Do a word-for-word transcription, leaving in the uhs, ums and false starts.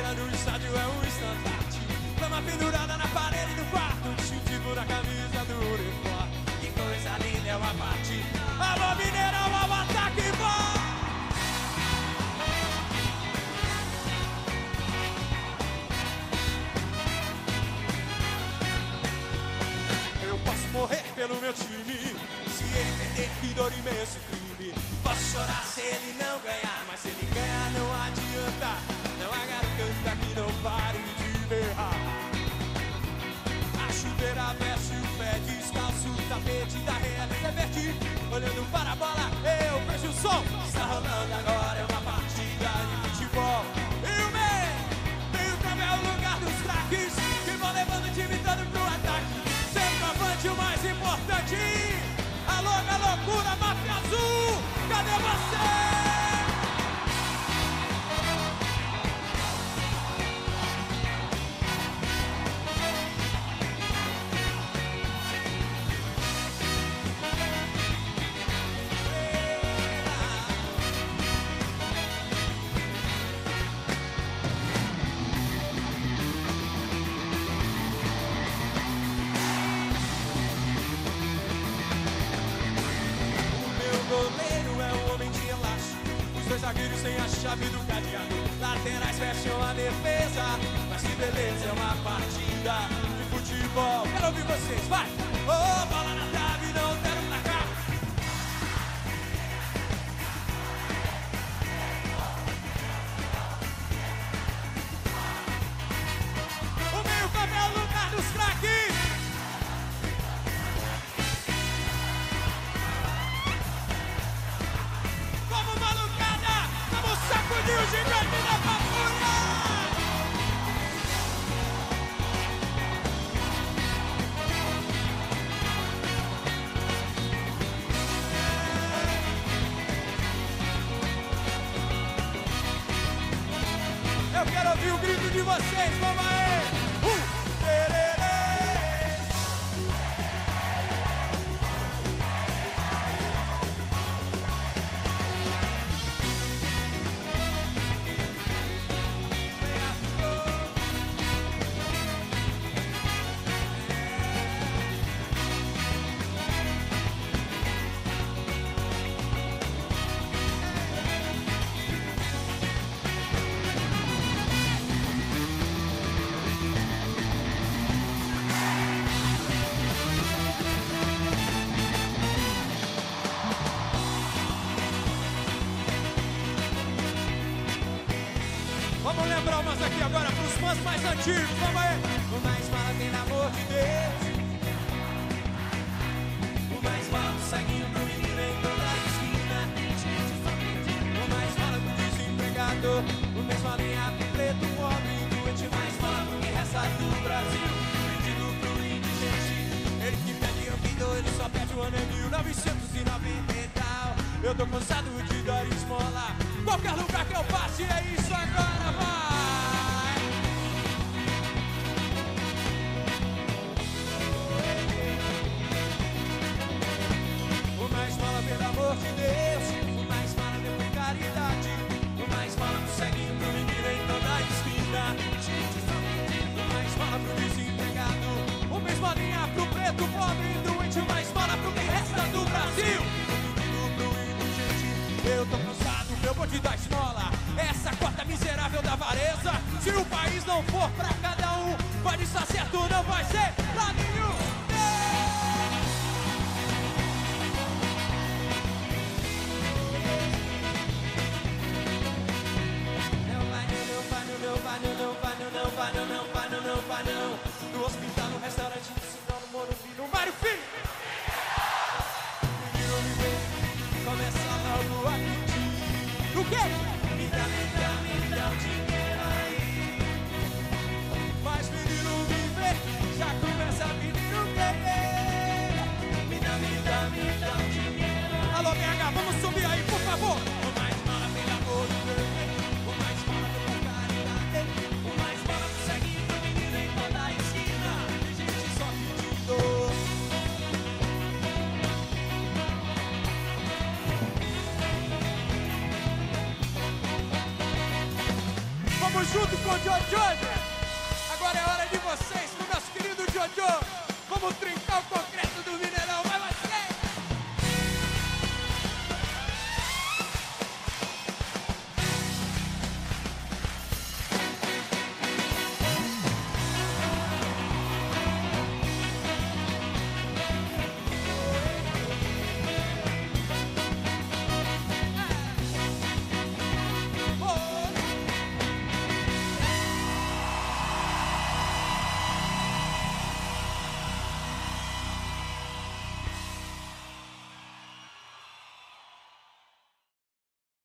bandeira do estádio é um estandarte. Lama pendurada na parede do quarto, distintivo na camisa do uniforme. Que coisa linda é uma parte. Alô Mineirão, alô ataque, vai! Eu posso morrer pelo meu time, se ele perder, que dor imenso crime. Posso chorar se ele não ganhar, mas se ele ganhar não adianta. Não há garganta que não pare de berrar. A chuveira veste o pé, descalço o tapete da realeza verde. Olhando para a bola, eu vejo o som. Está rolando agora, é uma partida de futebol. E o meio, meio campo é o lugar dos craques, que vão levando o time todo pro ataque. Centroavante o mais importante. Alô, minha loucura, máfia azul, cadê você? Zagueiros sem a chave do cadeado, laterais fecham a defesa. Mas que beleza, é uma partida de futebol. Quero ouvir vocês, vai! Oh, bola na trave, não quero placar. O meio campo é o lugar dos craques. Sacudiu o gigante da patrulha! Eu quero ouvir o grito de vocês, vamos aí! Uh, tererê. Vamos lembrar umas aqui agora pros fãs mais antigos, vamos aí! O mais fala tem amor de Deus. O mais fala do ceguinho pro menino em toda a esquina. O mais fala do desempregado. O mais fala em ato preto, o pobre doente. O mais fala pro que resta do Brasil, pedido pro indigente. Ele que pede ouvido, ele só pede o ano em mil novecentos e noventa e tal. Eu tô cansado de dar esmola. Qualquer lugar que eu passe é isso agora, vai! O mais fala pelo amor de Deus, o mais fala pela caridade, o mais fala pro ceguinho, pro menino em toda a esquina. O mais fala pro desempregado, o mais fala pro preto, pobre e doente, o mais fala pro que resta do Brasil. Eu tô cansado, meu bonde da esmola, essa cota miserável da avareza. Se o país não for pra cada um, pode estar certo, não vai ser pra nenhum. Não vai, não vai, não vai, não vai, não vai, não vai, não vai, não. No hospital, no restaurante, no sinal, no Morumbi, no Mário Filho. Começa logo a pedir. O quê? Me dá, me dá, me dá o dinheiro aí. Mas menino me vê, já começa a pedir o quê? Me dá, me dá, me dá o dinheiro. Alô, B H, vamos subir aí, por favor. O mais fala pelo amor de Deus, o mais fala pela caridade, o mais fala pro ceguinho, pro menino em toda a esquina. Tem gente só pedindo. Vamos junto com o Jojo, né? Agora é hora de vocês, com o nosso querido Jojo. Vamos trincar o concreto do